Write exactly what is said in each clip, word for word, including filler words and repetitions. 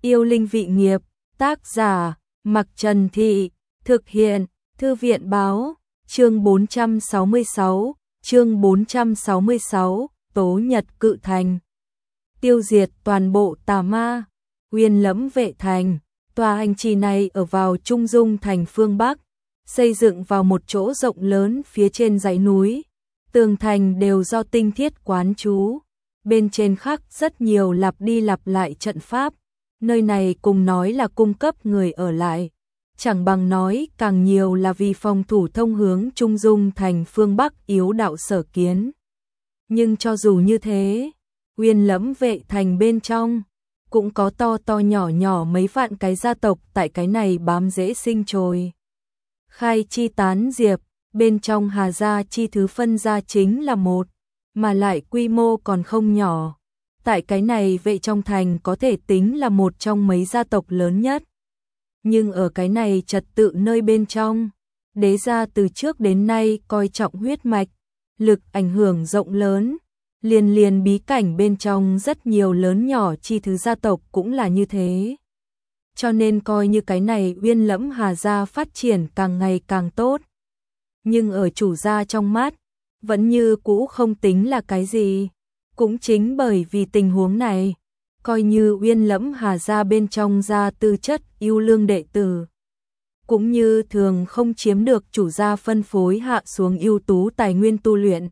Yêu linh vị nghiệp, tác giả, Mặc Trần Thị, thực hiện, Thư viện báo, chương bốn trăm sáu mươi sáu, chương bốn trăm sáu mươi sáu, Tố Nhật Cự Thành. Tiêu diệt toàn bộ tà ma, Uyên Lẫm Vệ Thành, tòa hành trì này ở vào trung dung thành phương Bắc, xây dựng vào một chỗ rộng lớn phía trên dãy núi, tường thành đều do tinh thiết quán chú, bên trên khắc rất nhiều lặp đi lặp lại trận pháp, nơi này cùng nói là cung cấp người ở lại, chẳng bằng nói càng nhiều là vì phòng thủ thông hướng trung dung thành phương Bắc yếu đạo sở kiến. Nhưng cho dù như thế, Uyên Lẫm Vệ Thành bên trong cũng có to to nhỏ nhỏ mấy vạn cái gia tộc tại cái này bám rễ sinh trồi. Khai chi tán diệp, bên trong Hà gia chi thứ phân gia chính là một, mà lại quy mô còn không nhỏ. Tại cái này Vệ trong thành có thể tính là một trong mấy gia tộc lớn nhất. Nhưng ở cái này trật tự nơi bên trong, đế gia từ trước đến nay coi trọng huyết mạch, lực ảnh hưởng rộng lớn, liền liền bí cảnh bên trong rất nhiều lớn nhỏ chi thứ gia tộc cũng là như thế. Cho nên coi như cái này Uyên Lẫm Hà gia phát triển càng ngày càng tốt. Nhưng ở chủ gia trong mắt, vẫn như cũ không tính là cái gì. Cũng chính bởi vì tình huống này, coi như Uyên Lẫm Hà gia bên trong gia tư chất ưu lương đệ tử, cũng như thường không chiếm được chủ gia phân phối hạ xuống ưu tú tài nguyên tu luyện.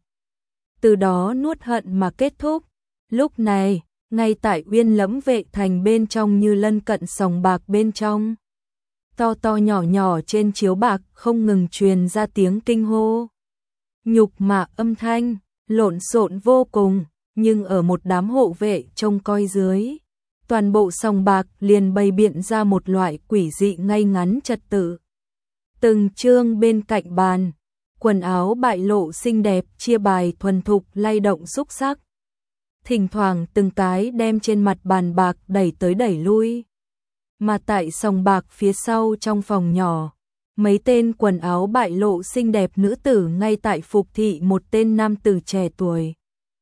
Từ đó nuốt hận mà kết thúc. Lúc này, ngay tại Uyên Lẫm Vệ Thành bên trong như lân cận sòng bạc bên trong, to to nhỏ nhỏ trên chiếu bạc không ngừng truyền ra tiếng kinh hô, nhục mạ âm thanh, lộn xộn vô cùng, nhưng ở một đám hộ vệ trông coi dưới, toàn bộ sòng bạc liền bày biện ra một loại quỷ dị ngay ngắn trật tự. Từng chương bên cạnh bàn, quần áo bại lộ xinh đẹp chia bài thuần thục lay động xúc sắc. Thỉnh thoảng từng cái đem trên mặt bàn bạc đẩy tới đẩy lui. Mà tại sòng bạc phía sau trong phòng nhỏ, mấy tên quần áo bại lộ xinh đẹp nữ tử ngay tại phục thị một tên nam tử trẻ tuổi.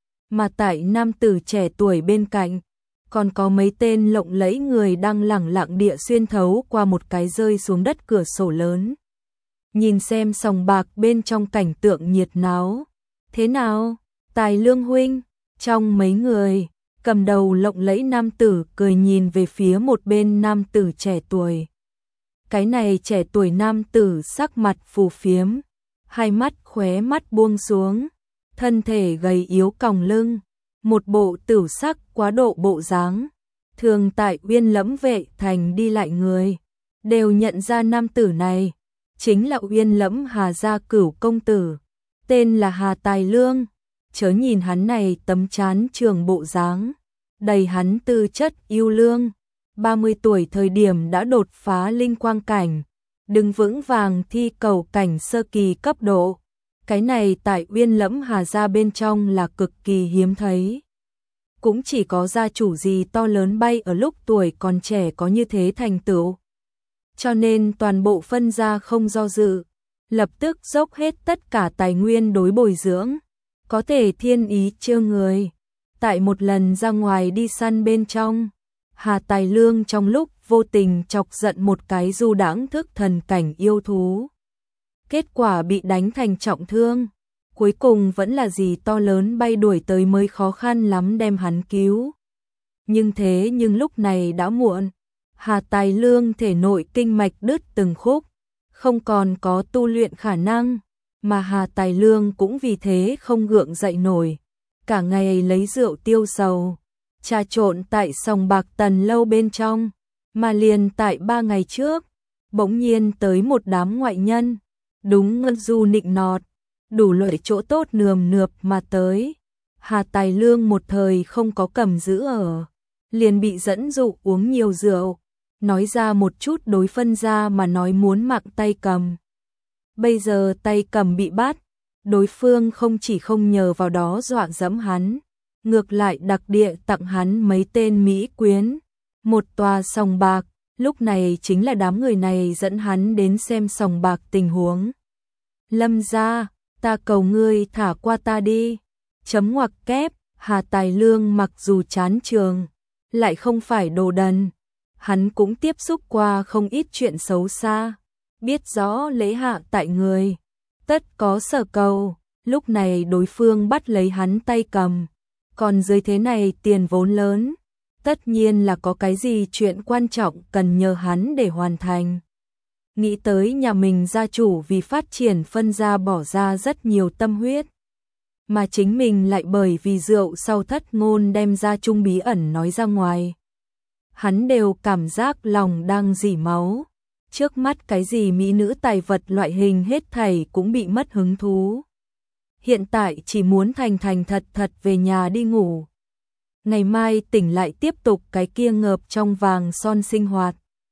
Mà tại nam tử trẻ tuổi bên cạnh, còn có mấy tên lộng lẫy người đang lẳng lặng địa xuyên thấu qua một cái rơi xuống đất cửa sổ lớn. Nhìn xem sòng bạc bên trong cảnh tượng nhiệt náo. Thế nào, Tài Lương huynh? Trong mấy người, cầm đầu lộng lẫy nam tử cười nhìn về phía một bên nam tử trẻ tuổi. Cái này trẻ tuổi nam tử sắc mặt phù phiếm, hai mắt khóe mắt buông xuống, thân thể gầy yếu còng lưng, một bộ tửu sắc quá độ bộ dáng. Thường tại Uyên Lẫm Vệ Thành đi lại người, đều nhận ra nam tử này, chính là Uyên Lẫm Hà gia cửu công tử, tên là Hà Tài Lương. Chớ nhìn hắn này tấm chán trường bộ dáng, đầy hắn tư chất yêu lương, ba mươi tuổi thời điểm đã đột phá linh quang cảnh, đứng vững vàng thi cầu cảnh sơ kỳ cấp độ. Cái này tại Uyên Lẫm Hà gia bên trong là cực kỳ hiếm thấy. Cũng chỉ có gia chủ gì to lớn bay ở lúc tuổi còn trẻ có như thế thành tựu. Cho nên toàn bộ phân gia không do dự, lập tức dốc hết tất cả tài nguyên đối bồi dưỡng, có thể thiên ý chiêu người. Tại một lần ra ngoài đi săn bên trong, Hà Tài Lương trong lúc vô tình chọc giận một cái du đãng thức thần cảnh yêu thú. Kết quả bị đánh thành trọng thương, cuối cùng vẫn là gì to lớn bay đuổi tới mới khó khăn lắm đem hắn cứu. Nhưng thế nhưng lúc này đã muộn, Hà Tài Lương thể nội kinh mạch đứt từng khúc, không còn có tu luyện khả năng, mà Hà Tài Lương cũng vì thế không gượng dậy nổi, cả ngày lấy rượu tiêu sầu, trà trộn tại sòng bạc Tần lâu bên trong, mà liền tại ba ngày trước, bỗng nhiên tới một đám ngoại nhân, đúng ngân du nịnh nọt, đủ loại chỗ tốt nườm nượp mà tới. Hà Tài Lương một thời không có cầm giữ ở, liền bị dẫn dụ uống nhiều rượu, nói ra một chút đối phân gia mà nói muốn mạng tay cầm. Bây giờ tay cầm bị bắt, đối phương không chỉ không nhờ vào đó dọa dẫm hắn, ngược lại đặc địa tặng hắn mấy tên mỹ quyến, một tòa sòng bạc. Lúc này chính là đám người này dẫn hắn đến xem sòng bạc tình huống. Lâm gia, ta cầu ngươi thả qua ta đi. Chấm ngoặc kép, Hà Tài Lương mặc dù chán trường, lại không phải đồ đần. hắn cũng tiếp xúc qua không ít chuyện xấu xa, biết rõ lễ hạ tại người, tất có sở cầu, lúc này đối phương bắt lấy hắn tay cầm, còn dưới thế này tiền vốn lớn, tất nhiên là có cái gì chuyện quan trọng cần nhờ hắn để hoàn thành. Nghĩ tới nhà mình gia chủ vì phát triển phân gia bỏ ra rất nhiều tâm huyết, mà chính mình lại bởi vì rượu sau thất ngôn đem ra chung bí ẩn nói ra ngoài. Hắn đều cảm giác lòng đang rỉ máu, trước mắt cái gì mỹ nữ tài vật loại hình hết thảy cũng bị mất hứng thú. Hiện tại chỉ muốn thành thành thật thật về nhà đi ngủ. Ngày mai tỉnh lại tiếp tục cái kia ngợp trong vàng son sinh hoạt.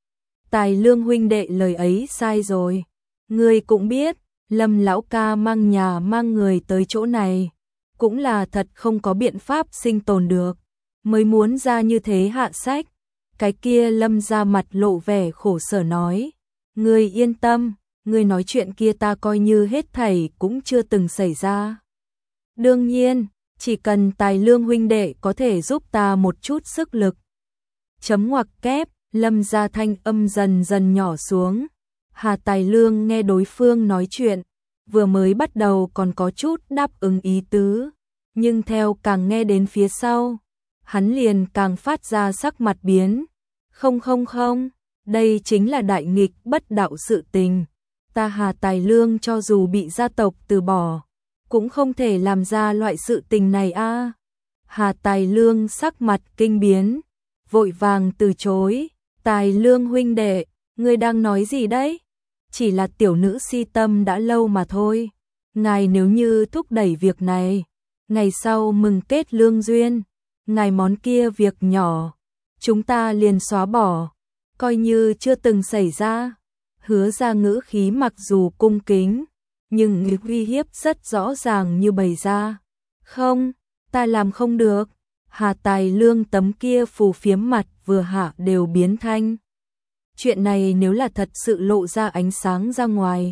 Tài Lương huynh đệ lời ấy sai rồi. Ngươi cũng biết, Lâm lão ca mang nhà mang người tới chỗ này, cũng là thật không có biện pháp sinh tồn được, mới muốn ra như thế hạ sách. Cái kia Lâm ra mặt lộ vẻ khổ sở nói, ngươi yên tâm, ngươi nói chuyện kia ta coi như hết thảy cũng chưa từng xảy ra. Đương nhiên, chỉ cần Tài Lương huynh đệ có thể giúp ta một chút sức lực. Chấm ngoặc kép, Lâm ra thanh âm dần dần nhỏ xuống. Hà Tài Lương nghe đối phương nói chuyện, vừa mới bắt đầu còn có chút đáp ứng ý tứ, nhưng theo càng nghe đến phía sau, hắn liền càng phát ra sắc mặt biến. Không không không, đây chính là đại nghịch bất đạo sự tình. Ta Hà Tài Lương cho dù bị gia tộc từ bỏ, cũng không thể làm ra loại sự tình này a. À. Hà Tài Lương sắc mặt kinh biến, vội vàng từ chối. Tài Lương huynh đệ, ngươi đang nói gì đấy? Chỉ là tiểu nữ si tâm đã lâu mà thôi. Ngài nếu như thúc đẩy việc này, ngày sau mừng kết lương duyên, ngài món kia việc nhỏ, chúng ta liền xóa bỏ, coi như chưa từng xảy ra. Hứa ra ngữ khí mặc dù cung kính, nhưng uy hiếp rất rõ ràng như bày ra. Không, ta làm không được. Hà Tài Lương tấm kia phù phiếm mặt vừa hạ đều biến thanh. Chuyện này nếu là thật sự lộ ra ánh sáng ra ngoài,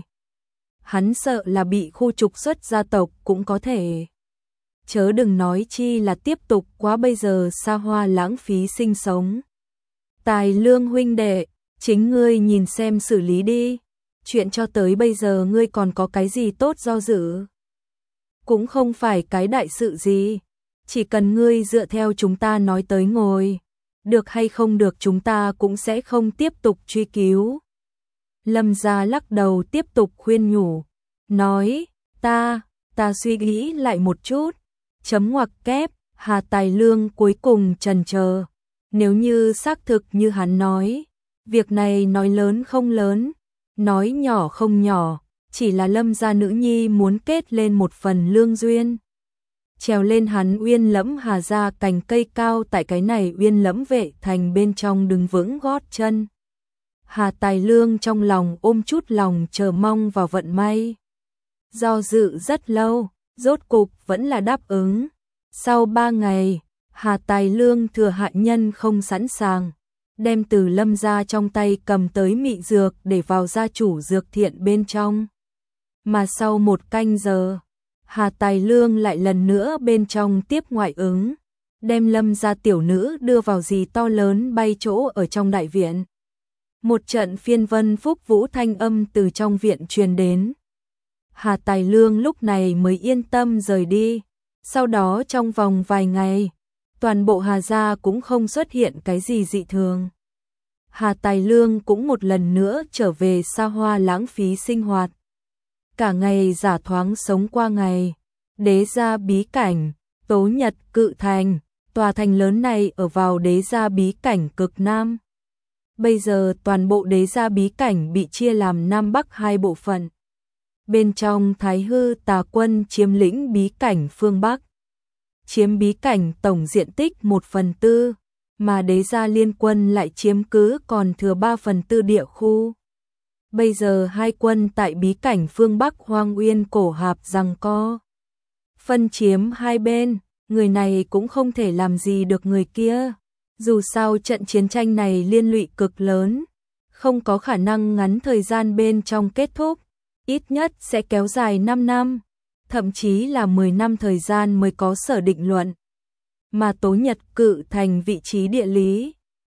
hắn sợ là bị khu trục xuất gia tộc cũng có thể. Chớ đừng nói chi là tiếp tục quá bây giờ xa hoa lãng phí sinh sống. Tài Lương huynh đệ, chính ngươi nhìn xem xử lý đi. Chuyện cho tới bây giờ ngươi còn có cái gì tốt do dự? Cũng không phải cái đại sự gì. Chỉ cần ngươi dựa theo chúng ta nói tới ngồi, được hay không được chúng ta cũng sẽ không tiếp tục truy cứu. Lâm gia lắc đầu tiếp tục khuyên nhủ, nói, ta, ta suy nghĩ lại một chút. Chấm ngoặc kép, Hà Tài Lương cuối cùng chần chờ. Nếu như xác thực như hắn nói, việc này nói lớn không lớn, nói nhỏ không nhỏ, chỉ là Lâm gia nữ nhi muốn kết lên một phần lương duyên. Trèo lên hắn uyên lẫm Hà gia cành cây cao tại cái này uyên lẫm vệ thành bên trong đứng vững gót chân. Hà Tài Lương trong lòng ôm chút lòng chờ mong vào vận may. Do dự rất lâu, rốt cục vẫn là đáp ứng. Sau ba ngày, Hà Tài Lương thừa hạ nhân không sẵn sàng, đem từ Lâm gia trong tay cầm tới mị dược để vào gia chủ dược thiện bên trong. Mà sau một canh giờ, Hà Tài Lương lại lần nữa bên trong tiếp ngoại ứng, đem Lâm gia tiểu nữ đưa vào gì to lớn bay chỗ ở trong đại viện. Một trận phiên vân phúc vũ thanh âm từ trong viện truyền đến. Hà Tài Lương lúc này mới yên tâm rời đi. Sau đó trong vòng vài ngày, toàn bộ Hà gia cũng không xuất hiện cái gì dị thường. Hà Tài Lương cũng một lần nữa trở về xa hoa lãng phí sinh hoạt. Cả ngày giả thoáng sống qua ngày. Đế gia bí cảnh, Tố Nhật Cự Thành, tòa thành lớn này ở vào đế gia bí cảnh cực Nam. Bây giờ toàn bộ đế gia bí cảnh bị chia làm Nam Bắc hai bộ phận. Bên trong Thái Hư Tà Quân chiếm lĩnh bí cảnh phương Bắc, chiếm bí cảnh tổng diện tích một phần tư, mà đế gia liên quân lại chiếm cứ còn thừa ba phần tư địa khu. Bây giờ hai quân tại bí cảnh phương Bắc Hoang Uyên cổ hạp giằng co, phân chiếm hai bên, người này cũng không thể làm gì được người kia. Dù sao trận chiến tranh này liên lụy cực lớn, không có khả năng ngắn thời gian bên trong kết thúc, ít nhất sẽ kéo dài năm năm, thậm chí là mười năm thời gian mới có sở định luận. Mà Tố Nhật Cự Thành vị trí địa lý,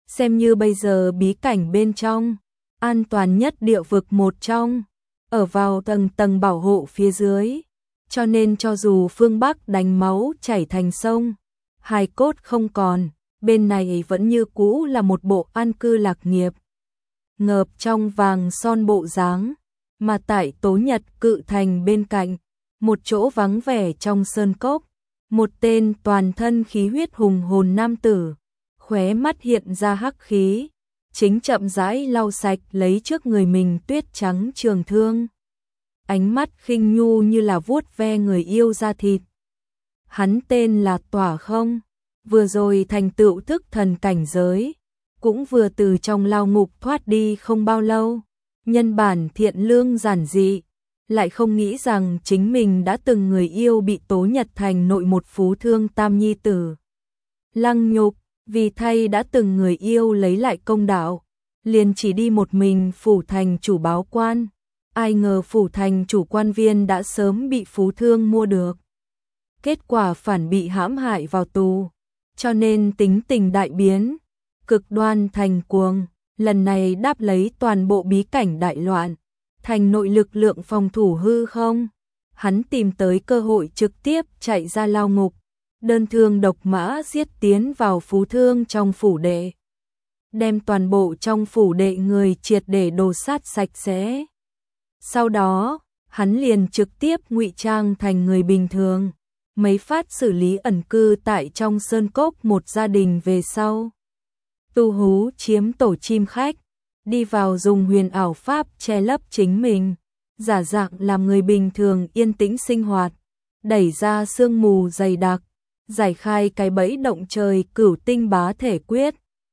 xem như bây giờ bí cảnh bên trong, an toàn nhất địa vực một trong, ở vào tầng tầng bảo hộ phía dưới, cho nên cho dù phương Bắc đánh máu chảy thành sông, hài cốt không còn, bên này vẫn như cũ là một bộ an cư lạc nghiệp, ngợp trong vàng son bộ dáng, mà tại Tố Nhật Cự Thành bên cạnh, một chỗ vắng vẻ trong sơn cốc, một tên toàn thân khí huyết hùng hồn nam tử, khóe mắt hiện ra hắc khí, chính chậm rãi lau sạch lấy trước người mình tuyết trắng trường thương. Ánh mắt khinh nhu như là vuốt ve người yêu da thịt. Hắn tên là Tỏa Không, vừa rồi thành tựu thức thần cảnh giới, cũng vừa từ trong lao ngục thoát đi không bao lâu, nhân bản thiện lương giản dị, lại không nghĩ rằng chính mình đã từng người yêu bị Tố Nhật Thành nội một phú thương tam nhi tử lăng nhục, vì thay đã từng người yêu lấy lại công đạo, liền chỉ đi một mình phủ thành chủ báo quan, ai ngờ phủ thành chủ quan viên đã sớm bị phú thương mua được. Kết quả phản bị hãm hại vào tù, cho nên tính tình đại biến, cực đoan thành cuồng, lần này đáp lấy toàn bộ bí cảnh đại loạn, thành nội lực lượng phòng thủ hư không, hắn tìm tới cơ hội trực tiếp chạy ra lao ngục, đơn thương độc mã giết tiến vào phú thương trong phủ đệ, đem toàn bộ trong phủ đệ người triệt để đồ sát sạch sẽ. Sau đó, hắn liền trực tiếp ngụy trang thành người bình thường, mấy phát xử lý ẩn cư tại trong sơn cốc một gia đình về sau. Tu hú chiếm tổ chim khách, đi vào dùng huyền ảo pháp che lấp chính mình, giả dạng làm người bình thường yên tĩnh sinh hoạt, đẩy ra sương mù dày đặc, giải khai cái bẫy động trời cửu tinh bá thể quyết,